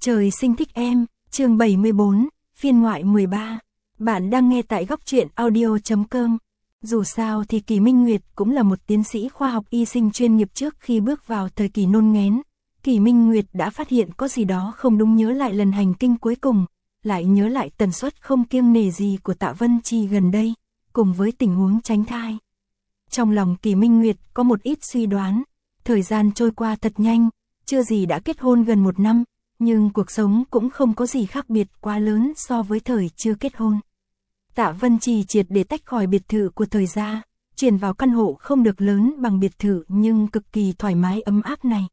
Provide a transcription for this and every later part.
Trời sinh thích em, chương 74, phiên ngoại 13. Bạn đang nghe tại góc truyện audio.com. Dù sao thì Kỳ Minh Nguyệt cũng là một tiến sĩ khoa học y sinh chuyên nghiệp. Trước khi bước vào thời kỳ nôn nghén, Kỳ Minh Nguyệt đã phát hiện có gì đó không đúng, nhớ lại lần hành kinh cuối cùng, lại nhớ lại tần suất không kiêng nể gì của Tạ Vân Trì gần đây, cùng với tình huống tránh thai. Trong lòng Kỳ Minh Nguyệt có một ít suy đoán, thời gian trôi qua thật nhanh, chưa gì đã kết hôn gần 1 năm, nhưng cuộc sống cũng không có gì khác biệt quá lớn so với thời chưa kết hôn. Tạ Vân Trì triệt để tách khỏi biệt thự của thời gia, chuyển vào căn hộ không được lớn bằng biệt thự nhưng cực kỳ thoải mái ấm áp này.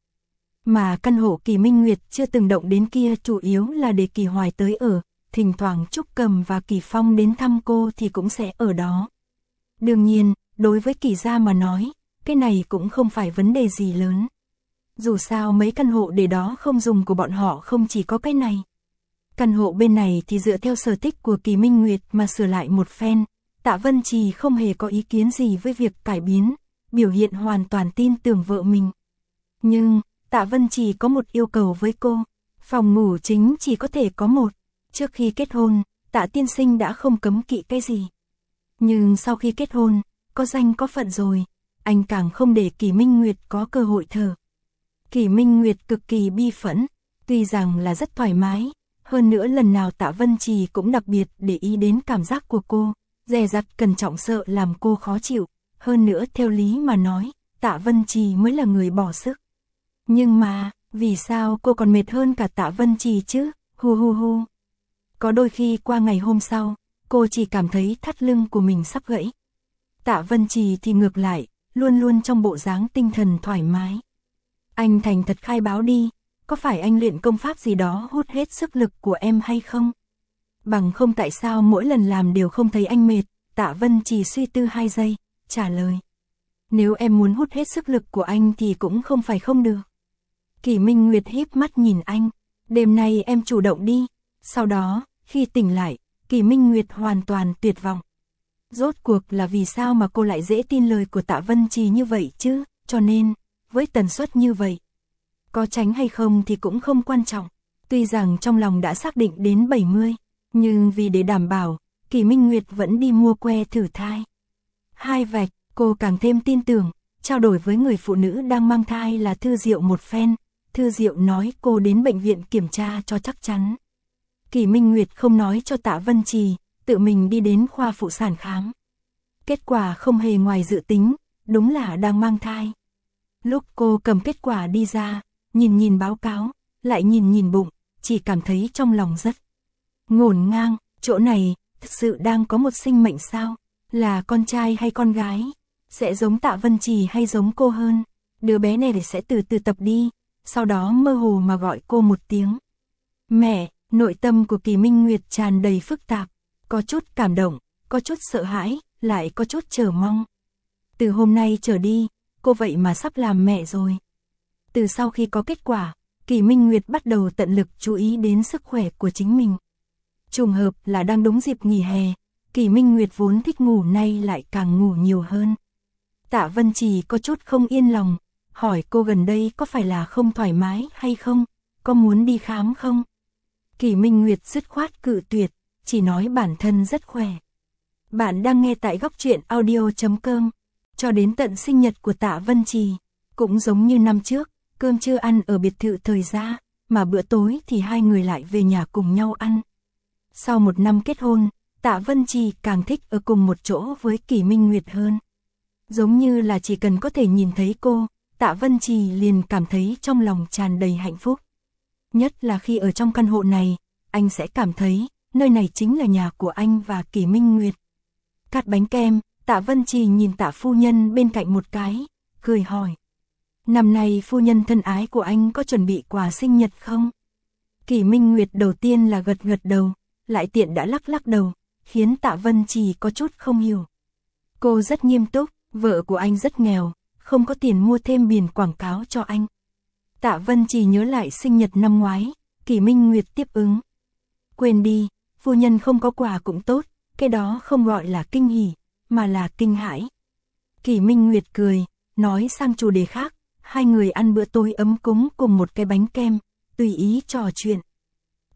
Mà căn hộ Kỳ Minh Nguyệt chưa từng động đến kia chủ yếu là để Kỳ Hoài tới ở, thỉnh thoảng Trúc Cầm và Kỳ Phong đến thăm cô thì cũng sẽ ở đó. Đương nhiên, đối với Kỳ gia mà nói, cái này cũng không phải vấn đề gì lớn. Dù sao mấy căn hộ để đó không dùng của bọn họ không chỉ có cái này. Căn hộ bên này thì dựa theo sở thích của Kỳ Minh Nguyệt mà sửa lại một phen. Tạ Vân Trì không hề có ý kiến gì với việc cải biến, biểu hiện hoàn toàn tin tưởng vợ mình. Nhưng, Tạ Vân Trì có một yêu cầu với cô, phòng ngủ chính chỉ có thể có một. Trước khi kết hôn, Tạ tiên sinh đã không cấm kỵ cái gì. Nhưng sau khi kết hôn, có danh có phận rồi, anh càng không để Kỳ Minh Nguyệt có cơ hội thở. Kỳ Minh Nguyệt cực kỳ bi phẫn, tuy rằng là rất thoải mái, hơn nữa lần nào Tạ Vân Trì cũng đặc biệt để ý đến cảm giác của cô, dè dặt cẩn trọng sợ làm cô khó chịu, hơn nữa theo lý mà nói, Tạ Vân Trì mới là người bỏ sức. Nhưng mà, vì sao cô còn mệt hơn cả Tạ Vân Trì chứ, hu hu hu. Có đôi khi qua ngày hôm sau, cô chỉ cảm thấy thắt lưng của mình sắp gãy. Tạ Vân Trì thì ngược lại, luôn luôn trong bộ dáng tinh thần thoải mái. Anh thành thật khai báo đi, có phải anh luyện công pháp gì đó hút hết sức lực của em hay không? Bằng không tại sao mỗi lần làm đều không thấy anh mệt? Tạ Vân Trì suy tư 2 giây, trả lời. Nếu em muốn hút hết sức lực của anh thì cũng không phải không được. Kỳ Minh Nguyệt híp mắt nhìn anh, đêm nay em chủ động đi. Sau đó, khi tỉnh lại, Kỳ Minh Nguyệt hoàn toàn tuyệt vọng. Rốt cuộc là vì sao mà cô lại dễ tin lời của Tạ Vân Trì như vậy chứ? Cho nên, với tần suất như vậy, có tránh hay không thì cũng không quan trọng. Tuy rằng trong lòng đã xác định đến 70, nhưng vì để đảm bảo, Kỳ Minh Nguyệt vẫn đi mua que thử thai. 2 vạch, cô càng thêm tin tưởng, trao đổi với người phụ nữ đang mang thai là Thư Diệu một phen. Thư Diệu nói cô đến bệnh viện kiểm tra cho chắc chắn. Kỳ Minh Nguyệt không nói cho Tạ Vân Trì, tự mình đi đến khoa phụ sản khám. Kết quả không hề ngoài dự tính, đúng là đang mang thai. Lúc cô cầm kết quả đi ra, nhìn báo cáo, lại nhìn bụng, chỉ cảm thấy trong lòng rất ngổn ngang, chỗ này, thực sự đang có một sinh mệnh sao? Là con trai hay con gái? Sẽ giống Tạ Vân Trì hay giống cô hơn? Đứa bé này sẽ từ từ tập đi, sau đó mơ hồ mà gọi cô một tiếng mẹ. Nội tâm của Kỳ Minh Nguyệt tràn đầy phức tạp, có chút cảm động, có chút sợ hãi, lại có chút chờ mong. Từ hôm nay trở đi, cô vậy mà sắp làm mẹ rồi. Từ sau khi có kết quả, Kỳ Minh Nguyệt bắt đầu tận lực chú ý đến sức khỏe của chính mình. Trùng hợp là đang đúng dịp nghỉ hè, Kỳ Minh Nguyệt vốn thích ngủ nay lại càng ngủ nhiều hơn. Tạ Vân Trì có chút không yên lòng, hỏi cô gần đây có phải là không thoải mái hay không, có muốn đi khám không? Kỳ Minh Nguyệt dứt khoát cự tuyệt, chỉ nói bản thân rất khỏe. Bạn đang nghe tại góc truyện audio.com. Cho đến tận sinh nhật của Tạ Vân Trì, cũng giống như năm trước, cơm trưa ăn ở biệt thự thời gia, mà bữa tối thì hai người lại về nhà cùng nhau ăn. Sau 1 năm kết hôn, Tạ Vân Trì càng thích ở cùng một chỗ với Kỳ Minh Nguyệt hơn. Giống như là chỉ cần có thể nhìn thấy cô, Tạ Vân Trì liền cảm thấy trong lòng tràn đầy hạnh phúc. Nhất là khi ở trong căn hộ này, anh sẽ cảm thấy, nơi này chính là nhà của anh và Kỳ Minh Nguyệt. Cắt bánh kem, Tạ Vân Trì nhìn Tạ phu nhân bên cạnh một cái, cười hỏi. Năm nay phu nhân thân ái của anh có chuẩn bị quà sinh nhật không? Kỳ Minh Nguyệt đầu tiên là gật đầu, lại tiện đã lắc đầu, khiến Tạ Vân Trì có chút không hiểu. Cô rất nghiêm túc, vợ của anh rất nghèo, không có tiền mua thêm biển quảng cáo cho anh. Tạ Vân Trì nhớ lại sinh nhật năm ngoái, Kỳ Minh Nguyệt tiếp ứng. Quên đi, phu nhân không có quà cũng tốt, cái đó không gọi là kinh hỉ, mà là kinh hãi. Kỳ Minh Nguyệt cười, nói sang chủ đề khác, hai người ăn bữa tối ấm cúng cùng một cái bánh kem, tùy ý trò chuyện.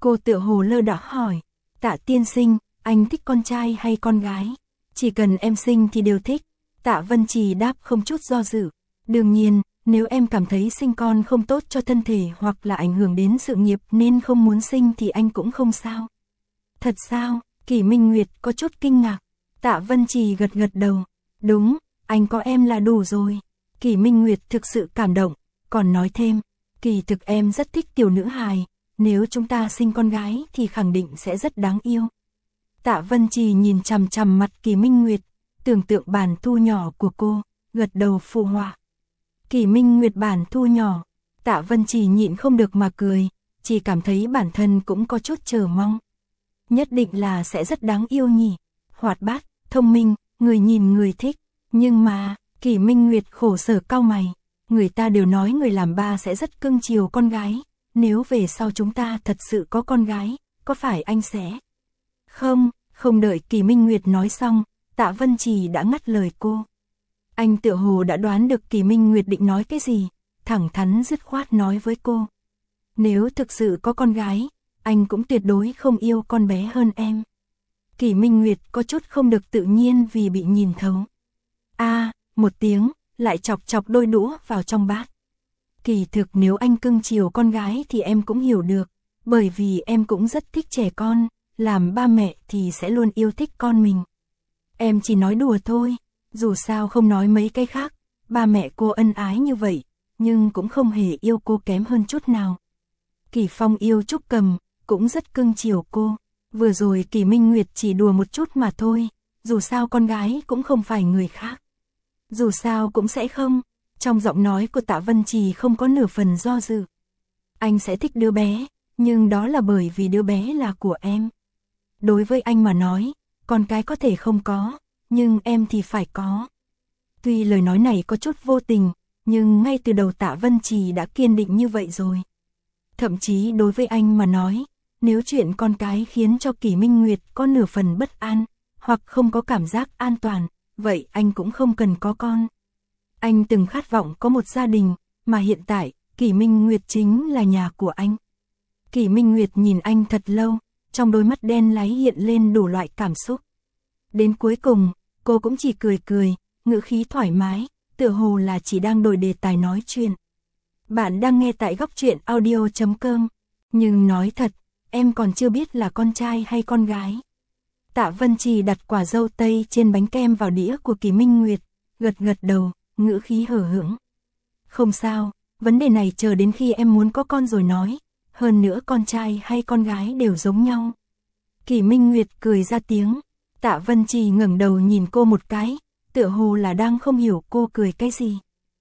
Cô tựa hồ lơ đãng hỏi, Tạ tiên sinh, anh thích con trai hay con gái? Chỉ cần em sinh thì đều thích. Tạ Vân Trì đáp không chút do dự. Đương nhiên, nếu em cảm thấy sinh con không tốt cho thân thể hoặc là ảnh hưởng đến sự nghiệp nên không muốn sinh thì anh cũng không sao. Thật sao? Kỷ Minh Nguyệt có chút kinh ngạc. Tạ Vân Trì gật gật đầu. Đúng, anh có em là đủ rồi. Kỷ Minh Nguyệt thực sự cảm động, còn nói thêm, kỳ thực em rất thích tiểu nữ hài, nếu chúng ta sinh con gái thì khẳng định sẽ rất đáng yêu. Tạ Vân Trì nhìn chằm chằm mặt Kỷ Minh Nguyệt, tưởng tượng bản thu nhỏ của cô, gật đầu phụ họa. Kỷ Minh Nguyệt bản thu nhỏ, Tạ Vân Trì nhịn không được mà cười, chỉ cảm thấy bản thân cũng có chút chờ mong. Nhất định là sẽ rất đáng yêu nhỉ, hoạt bát, thông minh, người nhìn người thích, nhưng mà, Kỷ Minh Nguyệt khổ sở cau mày, người ta đều nói người làm ba sẽ rất cưng chiều con gái, nếu về sau chúng ta thật sự có con gái, có phải anh sẽ... Không đợi Kỷ Minh Nguyệt nói xong, Tạ Vân Trì đã ngắt lời cô. Anh tựa hồ đã đoán được Kỷ Minh Nguyệt định nói cái gì, thẳng thắn dứt khoát nói với cô. Nếu thực sự có con gái, anh cũng tuyệt đối không yêu con bé hơn em. Kỷ Minh Nguyệt có chút không được tự nhiên vì bị nhìn thấu. Một tiếng, lại chọc chọc đôi đũa vào trong bát. Kỳ thực nếu anh cưng chiều con gái thì em cũng hiểu được, bởi vì em cũng rất thích trẻ con, làm ba mẹ thì sẽ luôn yêu thích con mình. Em chỉ nói đùa thôi, dù sao không nói mấy cái khác, ba mẹ cô ân ái như vậy, nhưng cũng không hề yêu cô kém hơn chút nào. Kỷ Phong yêu Trúc Cầm, cũng rất cưng chiều cô, vừa rồi Kỷ Minh Nguyệt chỉ đùa một chút mà thôi, dù sao con gái cũng không phải người khác. Dù sao cũng sẽ không, trong giọng nói của Tạ Vân Trì không có nửa phần do dự. Anh sẽ thích đứa bé, nhưng đó là bởi vì đứa bé là của em. Đối với anh mà nói, con cái có thể không có, nhưng em thì phải có. Tuy lời nói này có chút vô tình, nhưng ngay từ đầu Tạ Vân Trì đã kiên định như vậy rồi. Thậm chí đối với anh mà nói, nếu chuyện con cái khiến cho Kỷ Minh Nguyệt có nửa phần bất an, hoặc không có cảm giác an toàn, vậy anh cũng không cần có con. Anh từng khát vọng có một gia đình, mà hiện tại, Kỷ Minh Nguyệt chính là nhà của anh. Kỷ Minh Nguyệt nhìn anh thật lâu, trong đôi mắt đen láy hiện lên đủ loại cảm xúc. Đến cuối cùng, cô cũng chỉ cười cười, ngữ khí thoải mái, tựa hồ là chỉ đang đổi đề tài nói chuyện. Bạn đang nghe tại Góc Truyện Audio.com, nhưng nói thật, em còn chưa biết là con trai hay con gái. Tạ Vân Trì đặt quả dâu tây trên bánh kem vào đĩa của Kỷ Minh Nguyệt, gật gật đầu, ngữ khí hờ hững. Không sao, vấn đề này chờ đến khi em muốn có con rồi nói, hơn nữa con trai hay con gái đều giống nhau. Kỷ Minh Nguyệt cười ra tiếng, Tạ Vân Trì ngẩng đầu nhìn cô một cái, tựa hồ là đang không hiểu cô cười cái gì.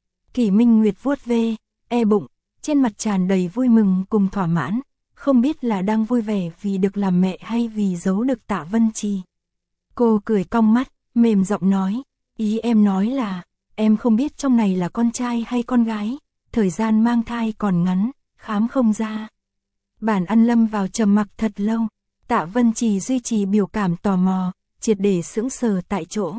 Kỷ Minh Nguyệt vuốt ve, bụng, trên mặt tràn đầy vui mừng cùng thỏa mãn, không biết là đang vui vẻ vì được làm mẹ hay vì giấu được Tạ Vân Trì. Cô cười cong mắt, mềm giọng nói, ý em nói là, em không biết trong này là con trai hay con gái, thời gian mang thai còn ngắn, khám không ra. Bản Ăn lâm vào trầm mặc thật lâu, Tạ Vân Trì duy trì biểu cảm tò mò, triệt để sững sờ tại chỗ.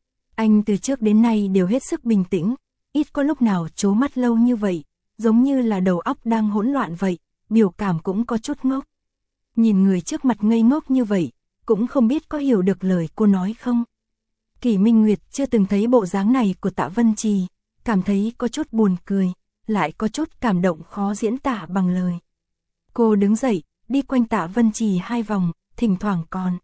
Anh từ trước đến nay đều hết sức bình tĩnh, ít có lúc nào trố mắt lâu như vậy, giống như là đầu óc đang hỗn loạn vậy, biểu cảm cũng có chút ngốc. Nhìn người trước mặt ngây ngốc như vậy, cũng không biết có hiểu được lời cô nói không. Kỷ Minh Nguyệt chưa từng thấy bộ dáng này của Tạ Vân Trì, cảm thấy có chút buồn cười, lại có chút cảm động khó diễn tả bằng lời. Cô đứng dậy, đi quanh Tạ Vân Trì 2 vòng, thỉnh thoảng còn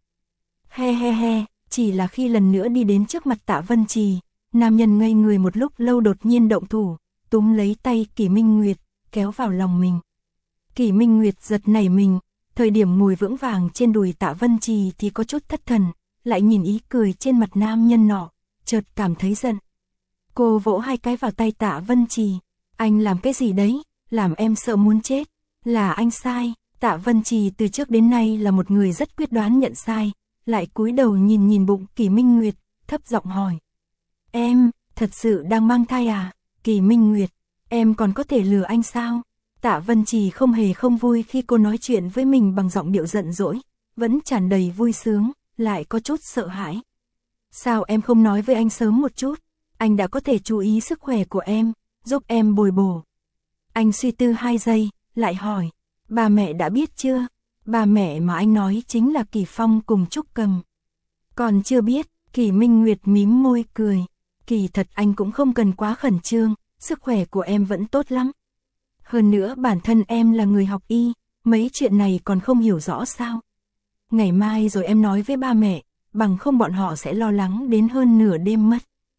he, chỉ là khi lần nữa đi đến trước mặt Tạ Vân Trì, nam nhân ngây người một lúc lâu đột nhiên động thủ, túm lấy tay Kỷ Minh Nguyệt, kéo vào lòng mình. Kỷ Minh Nguyệt giật nảy mình, thời điểm ngồi vững vàng trên đùi Tạ Vân Trì thì có chút thất thần, lại nhìn ý cười trên mặt nam nhân nọ, chợt cảm thấy giận. Cô vỗ 2 cái vào tay Tạ Vân Trì, anh làm cái gì đấy, làm em sợ muốn chết, là anh sai. Tạ Vân Trì từ trước đến nay là một người rất quyết đoán nhận sai, lại cúi đầu nhìn bụng Kỷ Minh Nguyệt, thấp giọng hỏi. Em, thật sự đang mang thai à? Kỷ Minh Nguyệt, em còn có thể lừa anh sao? Tạ Vân Trì không hề không vui khi cô nói chuyện với mình bằng giọng điệu giận dỗi, vẫn tràn đầy vui sướng, lại có chút sợ hãi. Sao em không nói với anh sớm một chút? Anh đã có thể chú ý sức khỏe của em, giúp em bồi bổ. Anh suy tư 2 giây, lại hỏi, ba mẹ đã biết chưa? Ba mẹ mà anh nói chính là Kỳ Phong cùng Trúc Cầm. Còn chưa biết, Kỳ Minh Nguyệt mím môi cười. Kỳ thật anh cũng không cần quá khẩn trương, sức khỏe của em vẫn tốt lắm. Hơn nữa bản thân em là người học y, mấy chuyện này còn không hiểu rõ sao. Ngày mai rồi em nói với ba mẹ, bằng không bọn họ sẽ lo lắng đến hơn nửa đêm mất.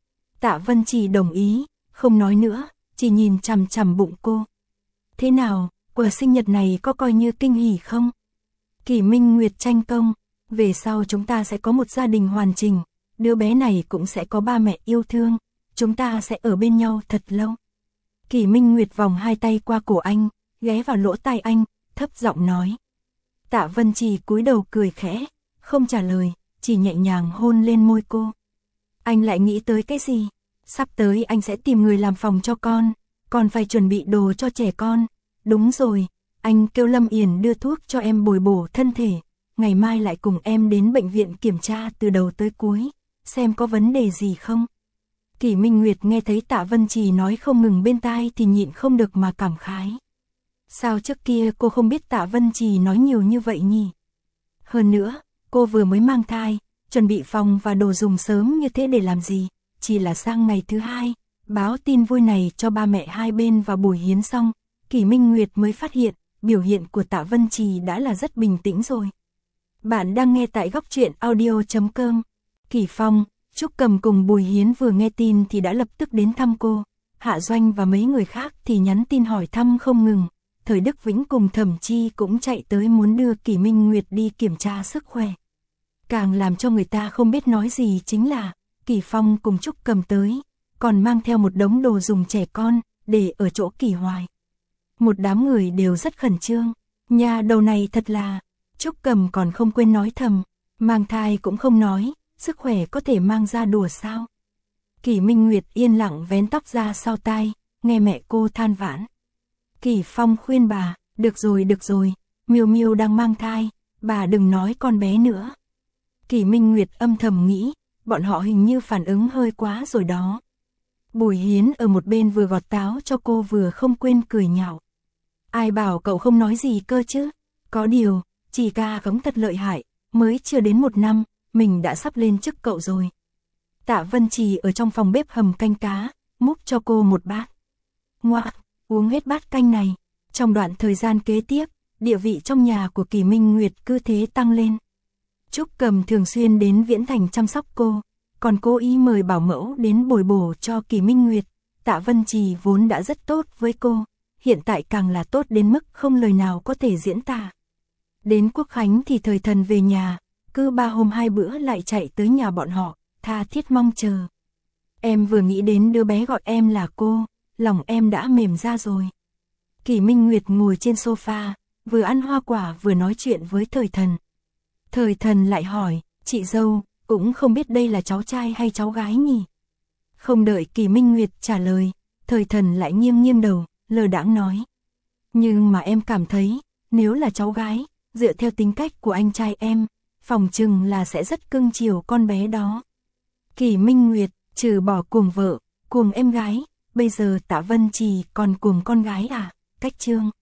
Tạ Vân Trì đồng ý, không nói nữa, chỉ nhìn chằm chằm bụng cô. Thế nào, quà sinh nhật này có coi như kinh hỉ không? Kỳ Minh Nguyệt tranh công, về sau chúng ta sẽ có một gia đình hoàn chỉnh, đứa bé này cũng sẽ có ba mẹ yêu thương, chúng ta sẽ ở bên nhau thật lâu. Kỳ Minh Nguyệt vòng hai tay qua cổ anh, ghé vào lỗ tai anh, thấp giọng nói. Tạ Vân Trì cúi đầu cười khẽ, không trả lời, chỉ nhẹ nhàng hôn lên môi cô. Anh lại nghĩ tới cái gì? Sắp tới anh sẽ tìm người làm phòng cho con, còn phải chuẩn bị đồ cho trẻ con. Đúng rồi, anh kêu Lâm Yển đưa thuốc cho em bồi bổ thân thể, ngày mai lại cùng em đến bệnh viện kiểm tra từ đầu tới cuối, xem có vấn đề gì không. Kỳ Minh Nguyệt nghe thấy Tạ Vân Trì nói không ngừng bên tai thì nhịn không được mà cảm khái. Sao trước kia cô không biết Tạ Vân Trì nói nhiều như vậy nhỉ? Hơn nữa, cô vừa mới mang thai, chuẩn bị phòng và đồ dùng sớm như thế để làm gì? Chỉ là sang ngày thứ hai, báo tin vui này cho ba mẹ hai bên và buổi hiến xong, Kỳ Minh Nguyệt mới phát hiện, biểu hiện của Tạ Vân Trì đã là rất bình tĩnh rồi. Bạn đang nghe tại góc truyện audio.com. Kỳ Phong, Trúc Cầm cùng Bùi Hiến vừa nghe tin thì đã lập tức đến thăm cô. Hạ Doanh và mấy người khác thì nhắn tin hỏi thăm không ngừng. Thời Đức Vĩnh cùng Thẩm Chi cũng chạy tới muốn đưa Kỳ Minh Nguyệt đi kiểm tra sức khỏe. Càng làm cho người ta không biết nói gì chính là Kỳ Phong cùng Trúc Cầm tới, còn mang theo một đống đồ dùng trẻ con để ở chỗ Kỳ Hoài. Một đám người đều rất khẩn trương. Nhà đầu này thật là, Trúc Cầm còn không quên nói thầm, mang thai cũng không nói, sức khỏe có thể mang ra đùa sao. Kỳ Minh Nguyệt yên lặng vén tóc ra sau tai, nghe mẹ cô than vãn. Kỳ Phong khuyên bà, được rồi, Miêu Miêu đang mang thai, bà đừng nói con bé nữa. Kỳ Minh Nguyệt âm thầm nghĩ, bọn họ hình như phản ứng hơi quá rồi đó. Bùi Hiến ở một bên vừa gọt táo cho cô vừa không quên cười nhạo. Ai bảo cậu không nói gì cơ chứ? Có điều, chỉ ca gống thật lợi hại, mới chưa đến 1 năm, mình đã sắp lên chức cậu rồi. Tạ Vân Trì ở trong phòng bếp hầm canh cá, múc cho cô một bát. Ngoạ, uống hết bát canh này. Trong đoạn thời gian kế tiếp, địa vị trong nhà của Kỳ Minh Nguyệt cứ thế tăng lên. Trúc Cầm thường xuyên đến Viễn Thành chăm sóc cô, còn cố ý mời bảo mẫu đến bồi bổ cho Kỳ Minh Nguyệt. Tạ Vân Trì vốn đã rất tốt với cô, hiện tại càng là tốt đến mức không lời nào có thể diễn tả. Đến Quốc Khánh thì Thời Thần về nhà, cứ 3 hôm 2 bữa lại chạy tới nhà bọn họ, tha thiết mong chờ. Em vừa nghĩ đến đứa bé gọi em là cô, lòng em đã mềm ra rồi. Kỳ Minh Nguyệt ngồi trên sofa, vừa ăn hoa quả vừa nói chuyện với Thời Thần. Thời Thần lại hỏi, chị dâu, cũng không biết đây là cháu trai hay cháu gái nhỉ? Không đợi Kỳ Minh Nguyệt trả lời, Thời Thần lại nghiêng nghiêng đầu, lơ đãng nói. Nhưng mà em cảm thấy, nếu là cháu gái, dựa theo tính cách của anh trai em, phòng chừng là sẽ rất cưng chiều con bé đó. Kỳ Minh Nguyệt, trừ bỏ cuồng vợ, cuồng em gái, bây giờ Tạ Vân Trì còn cuồng con gái à? Cách chương